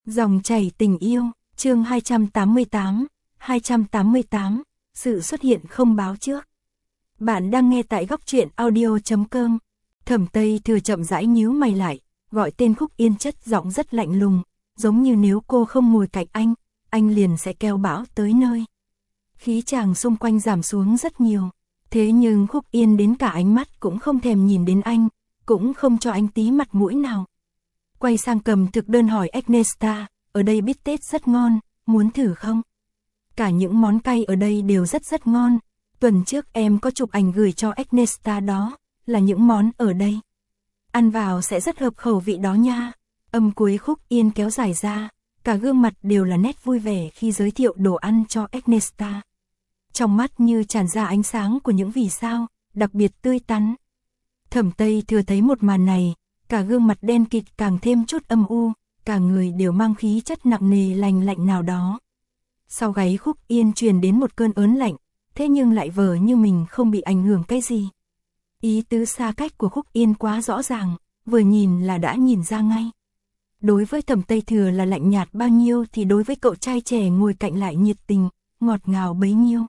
Dòng chảy tình yêu, chương 288, sự xuất hiện không báo trước. Bạn đang nghe tại góc truyện audio.com. Thẩm Tây Thừa chậm rãi nhíu mày lại, gọi tên Khúc Yên chất giọng rất lạnh lùng, giống như nếu cô không ngồi cạnh anh liền sẽ kêu bão tới nơi. Khí chàng xung quanh giảm xuống rất nhiều, thế nhưng Khúc Yên đến cả ánh mắt cũng không thèm nhìn đến anh, cũng không cho anh tí mặt mũi nào. Quay sang cầm thực đơn hỏi Agnesta, ở đây bít tết rất ngon, muốn thử không? Cả những món cay ở đây đều rất ngon, tuần trước em có chụp ảnh gửi cho Agnesta đó, là những món ở đây. Ăn vào sẽ rất hợp khẩu vị đó nha. Âm cuối Khúc Yên kéo dài ra, cả gương mặt đều là nét vui vẻ khi giới thiệu đồ ăn cho Agnesta. Trong mắt như tràn ra ánh sáng của những vì sao, đặc biệt tươi tắn. Thẩm Tây Thừa thấy một màn này, cả gương mặt đen kịt càng thêm chút âm u, cả người đều mang khí chất nặng nề lạnh nào đó. Sau gáy Khúc Yên truyền đến một cơn ớn lạnh, thế nhưng lại vờ như mình không bị ảnh hưởng cái gì. Ý tứ xa cách của Khúc Yên quá rõ ràng, vừa nhìn là đã nhìn ra ngay. Đối với Thẩm Tây Thừa là lạnh nhạt bao nhiêu thì đối với cậu trai trẻ ngồi cạnh lại nhiệt tình, ngọt ngào bấy nhiêu.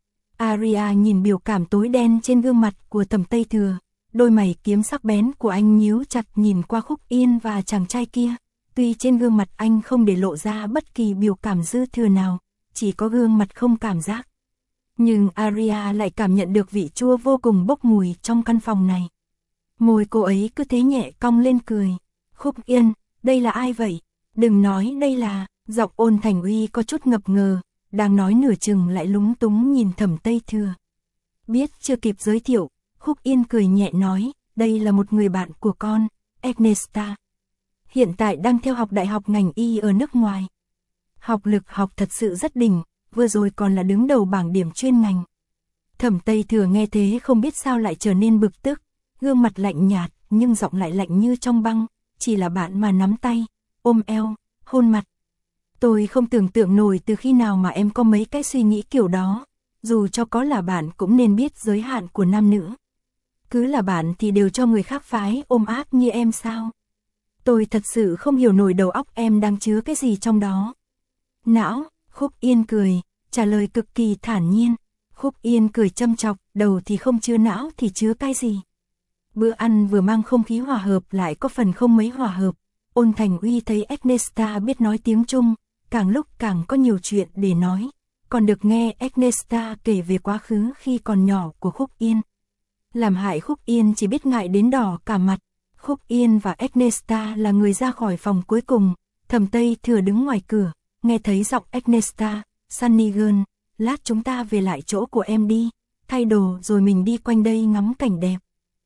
Aria nhìn biểu cảm tối đen trên gương mặt của Thẩm Tây Thừa, đôi mày kiếm sắc bén của anh nhíu chặt nhìn qua Khúc Yên và chàng trai kia. Tuy trên gương mặt anh không để lộ ra bất kỳ biểu cảm dư thừa nào, chỉ có gương mặt không cảm giác. Nhưng Aria lại cảm nhận được vị chua vô cùng bốc mùi trong căn phòng này. Môi cô ấy cứ thế nhẹ cong lên cười. Khúc Yên, đây là ai vậy? Đừng nói đây là, giọng Ôn Thành Uy có chút ngập ngờ, đang nói nửa chừng lại lúng túng nhìn Thẩm Tây Thừa. Biết chưa kịp giới thiệu, Khúc Yên cười nhẹ nói, đây là một người bạn của con, Agnesta. Hiện tại đang theo học đại học ngành y ở nước ngoài. Học lực học thật sự rất đỉnh, vừa rồi còn là đứng đầu bảng điểm chuyên ngành. Thẩm Tây Thừa nghe thế không biết sao lại trở nên bực tức, gương mặt lạnh nhạt nhưng giọng lại lạnh như trong băng, chỉ là bạn mà nắm tay, ôm eo, hôn mặt. Tôi không tưởng tượng nổi từ khi nào mà em có mấy cái suy nghĩ kiểu đó, dù cho có là bạn cũng nên biết giới hạn của nam nữ. Cứ là bạn thì đều cho người khác phái ôm áp như em sao? Tôi thật sự không hiểu nổi đầu óc em đang chứa cái gì trong đó. Não, Khúc Yên cười, trả lời cực kỳ thản nhiên. Khúc Yên cười châm chọc, đầu thì không chứa não thì chứa cái gì? Bữa ăn vừa mang không khí hòa hợp lại có phần không mấy hòa hợp. Ôn Thành Uy thấy Agnesta biết nói tiếng Trung, càng lúc càng có nhiều chuyện để nói. Còn được nghe Agnesta kể về quá khứ khi còn nhỏ của Khúc Yên. Làm hại Khúc Yên chỉ biết ngại đến đỏ cả mặt. Khúc Yên và Agnesta là người ra khỏi phòng cuối cùng. Thẩm Tây Thừa đứng ngoài cửa, nghe thấy giọng Agnesta, Sunny Girl, lát chúng ta về lại chỗ của em đi, thay đồ rồi mình đi quanh đây ngắm cảnh đẹp.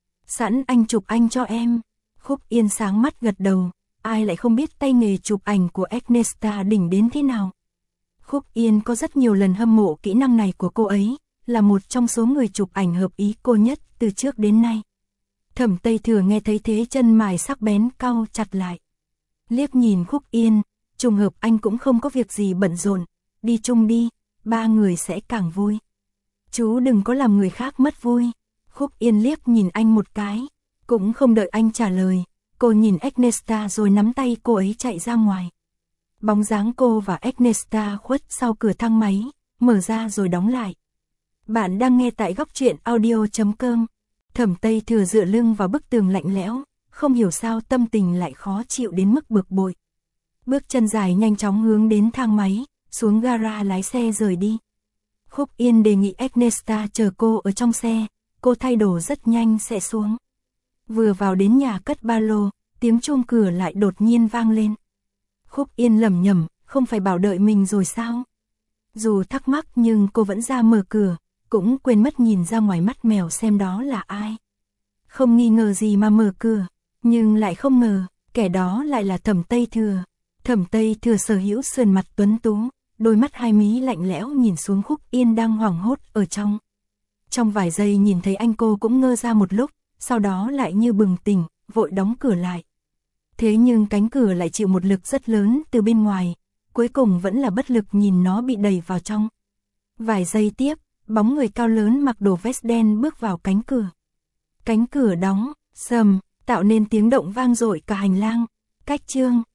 Sẵn anh chụp anh cho em. Khúc Yên sáng mắt gật đầu, ai lại không biết tay nghề chụp ảnh của Agnesta đỉnh đến thế nào. Khúc Yên có rất nhiều lần hâm mộ kỹ năng này của cô ấy, là một trong số người chụp ảnh hợp ý cô nhất từ trước đến nay. Thẩm Tây Thừa nghe thấy thế chân mày sắc bén cau chặt lại. Liếc nhìn Khúc Yên, trùng hợp anh cũng không có việc gì bận rộn, đi chung đi, ba người sẽ càng vui. Chú đừng có làm người khác mất vui. Khúc Yên liếc nhìn anh một cái, cũng không đợi anh trả lời, cô nhìn Agnesta rồi nắm tay cô ấy chạy ra ngoài. Bóng dáng cô và Agnesta khuất sau cửa thang máy, mở ra rồi đóng lại. Bạn đang nghe tại góc truyện audio.com. Thẩm Tây Thừa dựa lưng vào bức tường lạnh lẽo, không hiểu sao tâm tình lại khó chịu đến mức bực bội. Bước chân dài nhanh chóng hướng đến thang máy, xuống gara lái xe rời đi. Khúc Yên đề nghị Agnesta chờ cô ở trong xe, cô thay đồ rất nhanh sẽ xuống. Vừa vào đến nhà cất ba lô, tiếng chuông cửa lại đột nhiên vang lên. Khúc Yên lẩm nhẩm, không phải bảo đợi mình rồi sao? Dù thắc mắc nhưng cô vẫn ra mở cửa, cũng quên mất nhìn ra ngoài mắt mèo xem đó là ai. Không nghi ngờ gì mà mở cửa, nhưng lại không ngờ, kẻ đó lại là Thẩm Tây Thừa. Thẩm Tây Thừa sở hữu sườn mặt tuấn tú, đôi mắt hai mí lạnh lẽo nhìn xuống Khúc Yên đang hoảng hốt ở trong. Trong vài giây nhìn thấy anh cô cũng ngơ ra một lúc, sau đó lại như bừng tỉnh, vội đóng cửa lại. Thế nhưng cánh cửa lại chịu một lực rất lớn từ bên ngoài, cuối cùng vẫn là bất lực nhìn nó bị đẩy vào trong. Vài giây tiếp, bóng người cao lớn mặc đồ vest đen bước vào cánh cửa. Cánh cửa đóng, sầm, tạo nên tiếng động vang dội cả hành lang. Cách chương